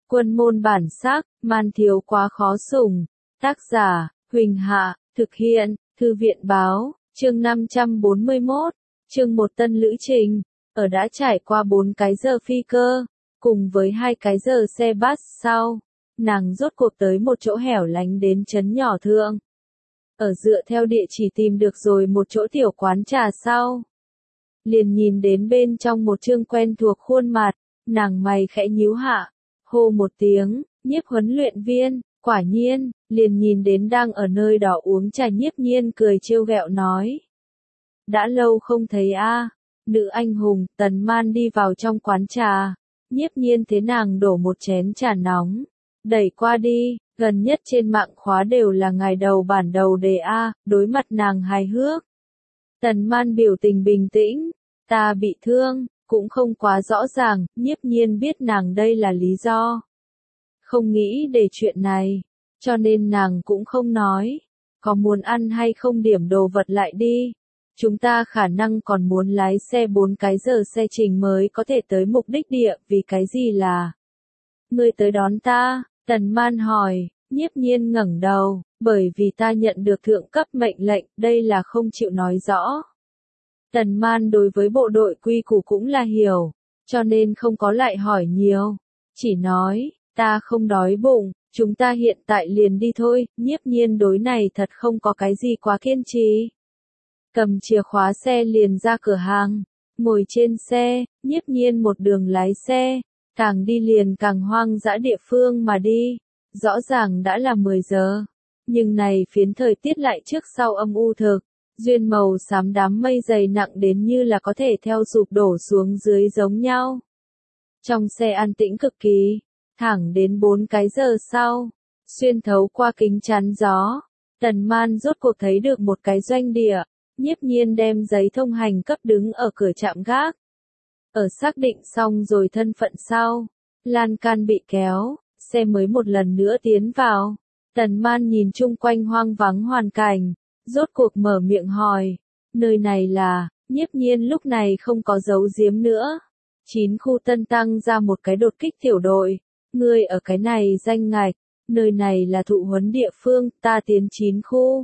Quân môn bản sắc, man thiếu quá khó sủng. Tác giả, Huỳnh Hạ, thực hiện, Thư viện báo, chương 541, chương 1 tân lữ trình. Ở đã trải qua 4 cái giờ phi cơ, cùng với 2 cái giờ xe bus sau, nàng rốt cuộc tới một chỗ hẻo lánh đến trấn nhỏ thượng. Ở dựa theo địa chỉ tìm được rồi một chỗ tiểu quán trà sau, liền nhìn đến bên trong một trương quen thuộc khuôn mặt, nàng mày khẽ nhíu hạ, hô một tiếng, Nhiếp huấn luyện viên. Quả nhiên, liền nhìn đến đang ở nơi đó uống trà Nhiếp Nhiên cười trêu ghẹo nói. Đã lâu không thấy a, nữ anh hùng. Tần Man đi vào trong quán trà, Nhiếp Nhiên thế nàng đổ một chén trà nóng, đẩy qua đi, gần nhất trên mạng khóa đều là ngày đầu bản đầu đề a, đối mặt nàng hài hước. Tần Man biểu tình bình tĩnh, ta bị thương, cũng không quá rõ ràng, Nhiếp Nhiên biết nàng đây là lý do. Không nghĩ để chuyện này, cho nên nàng cũng không nói, có muốn ăn hay không điểm đồ vật lại đi. Chúng ta khả năng còn muốn lái xe 4 cái giờ xe trình mới có thể tới mục đích địa, vì cái gì là? Ngươi tới đón ta, Tần Man hỏi, Nhiếp Nhiên ngẩng đầu, bởi vì ta nhận được thượng cấp mệnh lệnh, đây là không chịu nói rõ. Tần Man đối với bộ đội quy củ cũng là hiểu, cho nên không có lại hỏi nhiều, chỉ nói, ta không đói bụng, chúng ta hiện tại liền đi thôi. Nhiếp Nhiên đối này thật không có cái gì quá kiên trì. Cầm chìa khóa xe liền ra cửa hàng, ngồi trên xe, Nhiếp Nhiên một đường lái xe, càng đi liền càng hoang dã địa phương mà đi. Rõ ràng đã là 10 giờ, nhưng này phiến thời tiết lại trước sau âm u thực, duyên màu xám đám mây dày nặng đến như là có thể theo sụp đổ xuống dưới giống nhau. Trong xe an tĩnh cực kỳ, thẳng đến 4 cái giờ sau, xuyên thấu qua kính chắn gió, Tần Man rốt cuộc thấy được một cái doanh địa. Nhiếp Nhiên đem giấy thông hành cấp đứng ở cửa trạm gác. Ở xác định xong rồi thân phận sau, lan can bị kéo, xe mới một lần nữa tiến vào. Tần Man nhìn chung quanh hoang vắng hoàn cảnh, rốt cuộc mở miệng hỏi, nơi này là? Nhiếp Nhiên lúc này không có giấu giếm nữa. 9 khu tân tăng ra một cái đột kích tiểu đội, ngươi ở cái này danh ngạch, nơi này là thụ huấn địa phương, ta tiến 9 khu.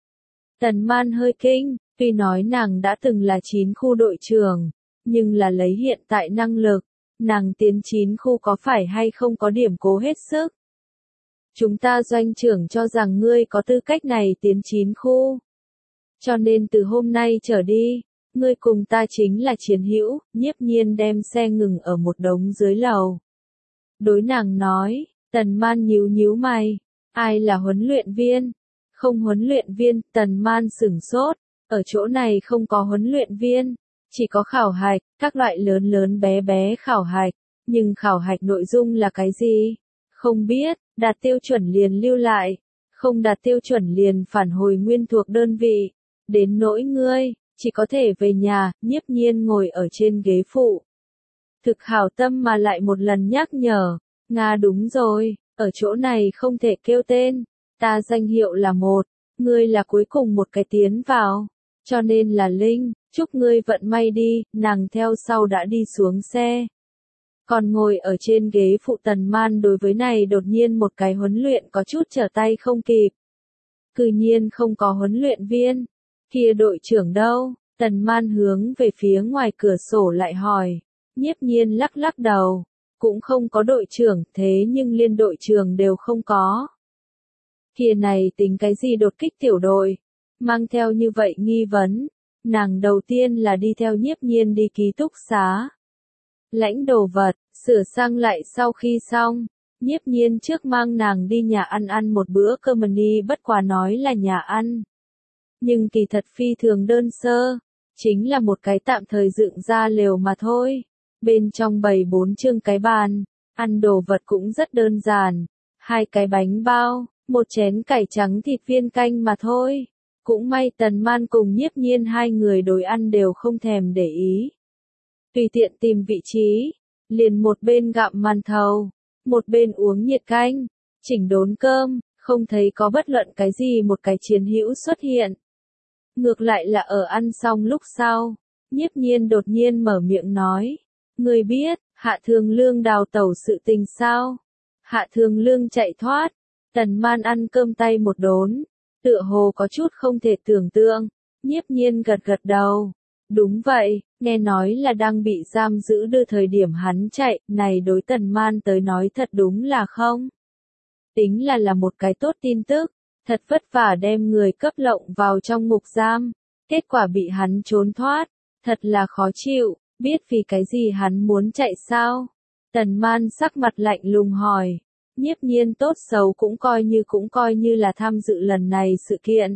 Tần Man hơi kinh, tuy nói nàng đã từng là 9 khu đội trưởng, nhưng là lấy hiện tại năng lực, nàng tiến 9 khu có phải hay không có điểm cố hết sức. Chúng ta doanh trưởng cho rằng ngươi có tư cách này tiến 9 khu. Cho nên từ hôm nay trở đi, ngươi cùng ta chính là chiến hữu. Nhiếp Nhiên đem xe ngừng ở một đống dưới lầu. Đối nàng nói, Tần Man nhíu nhíu mày, ai là huấn luyện viên? Không huấn luyện viên. Tần Man sửng sốt, ở chỗ này không có huấn luyện viên, chỉ có khảo hạch, các loại lớn lớn bé bé khảo hạch, nhưng khảo hạch nội dung là cái gì? Không biết, đạt tiêu chuẩn liền lưu lại, không đạt tiêu chuẩn liền phản hồi nguyên thuộc đơn vị, đến nỗi ngươi, chỉ có thể về nhà. Nhiếp Nhiên ngồi ở trên ghế phụ. Thực hảo tâm mà lại một lần nhắc nhở, Nga đúng rồi, ở chỗ này không thể kêu tên, ta danh hiệu là 1, ngươi là cuối cùng một cái tiến vào, cho nên là Linh, chúc ngươi vận may đi. Nàng theo sau đã đi xuống xe. Còn ngồi ở trên ghế phụ Tần Man đối với này đột nhiên một cái huấn luyện có chút trở tay không kịp. Cư nhiên không có huấn luyện viên, kia đội trưởng đâu? Tần Man hướng về phía ngoài cửa sổ lại hỏi. Nhiếp Nhiên lắc lắc đầu, cũng không có đội trưởng, thế nhưng liên đội trưởng đều không có. Kia này tính cái gì đột kích tiểu đội? Mang theo như vậy nghi vấn, nàng đầu tiên là đi theo Nhiếp Nhiên đi ký túc xá. Lãnh đồ vật, sửa sang lại sau khi xong, Nhiếp Nhiên trước mang nàng đi nhà ăn một bữa cơm đi, bất quá nói là nhà ăn. Nhưng kỳ thật phi thường đơn sơ, chính là một cái tạm thời dựng ra lều mà thôi. Bên trong bày 4 chương cái bàn, ăn đồ vật cũng rất đơn giản, 2 cái bánh bao, một chén cải trắng thịt viên canh mà thôi. Cũng may Tần Man cùng Nhiếp Nhiên 2 người đối ăn đều không thèm để ý. Tùy tiện tìm vị trí, liền một bên gặm màn thầu, một bên uống nhiệt canh, chỉnh đốn cơm, không thấy có bất luận cái gì một cái chiến hữu xuất hiện. Ngược lại là ở ăn xong lúc sau, Nhiếp Nhiên đột nhiên mở miệng nói, ngươi biết, Hạ Thường Lương đào tẩu sự tình sao? Hạ Thường Lương chạy thoát. Tần Man ăn cơm tay một đốn, tựa hồ có chút không thể tưởng tượng. Nhiếp Nhiên gật gật đầu. Đúng vậy, nghe nói là đang bị giam giữ đưa thời điểm hắn chạy, này đối Tần Man tới nói thật đúng là không. Tính là một cái tốt tin tức, thật vất vả đem người cấp lộng vào trong ngục giam, kết quả bị hắn trốn thoát, thật là khó chịu, biết vì cái gì hắn muốn chạy sao? Tần Man sắc mặt lạnh lùng hỏi. Nhiếp Nhiên tốt xấu cũng coi như là tham dự lần này sự kiện.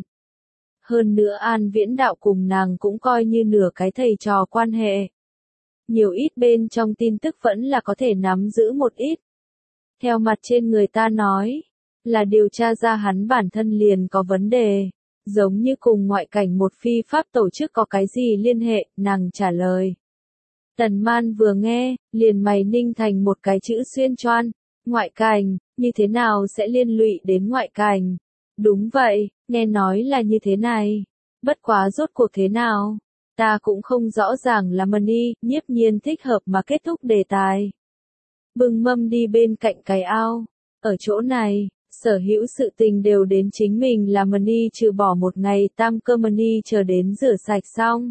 Hơn nữa An Viễn Đạo cùng nàng cũng coi như nửa cái thầy trò quan hệ. Nhiều ít bên trong tin tức vẫn là có thể nắm giữ một ít. Theo mặt trên người ta nói, là điều tra ra hắn bản thân liền có vấn đề, giống như cùng ngoại cảnh một phi pháp tổ chức có cái gì liên hệ, nàng trả lời. Tần Man vừa nghe, liền mày ninh thành một cái chữ xuyên choan, ngoại cảnh, như thế nào sẽ liên lụy đến ngoại cảnh? Đúng vậy, nghe nói là như thế này, bất quá rốt cuộc thế nào? Ta cũng không rõ ràng là Money, Nhiếp Nhiên thích hợp mà kết thúc đề tài. Bưng mâm đi bên cạnh cái ao, ở chỗ này, sở hữu sự tình đều đến chính mình là Money trừ bỏ một ngày tam cơ Money chờ đến rửa sạch xong.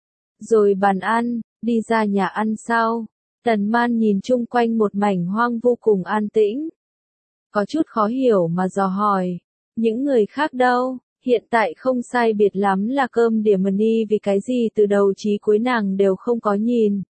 Rồi bàn ăn, đi ra nhà ăn sau, Tần Man nhìn chung quanh một mảnh hoang vô cùng an tĩnh. Có chút khó hiểu mà dò hỏi, những người khác đâu, hiện tại không sai biệt lắm là cơm điểm Money vì cái gì từ đầu chí cuối nàng đều không có nhìn.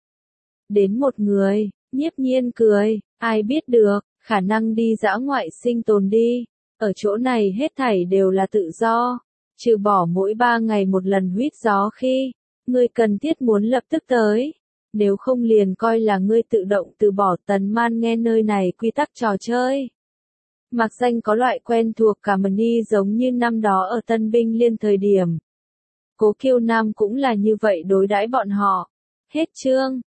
Đến một người, Nhiếp Nhiên cười, ai biết được, khả năng đi dã ngoại sinh tồn đi, ở chỗ này hết thảy đều là tự do, trừ bỏ mỗi 3 ngày một lần huýt gió khi, ngươi cần thiết muốn lập tức tới, nếu không liền coi là ngươi tự động từ bỏ. Tần Man nghe nơi này quy tắc trò chơi. Mạc Danh có loại quen thuộc cả Money giống như năm đó ở Tân Binh Liên thời điểm. Cố Kiêu Nam cũng là như vậy đối đãi bọn họ. Hết chương.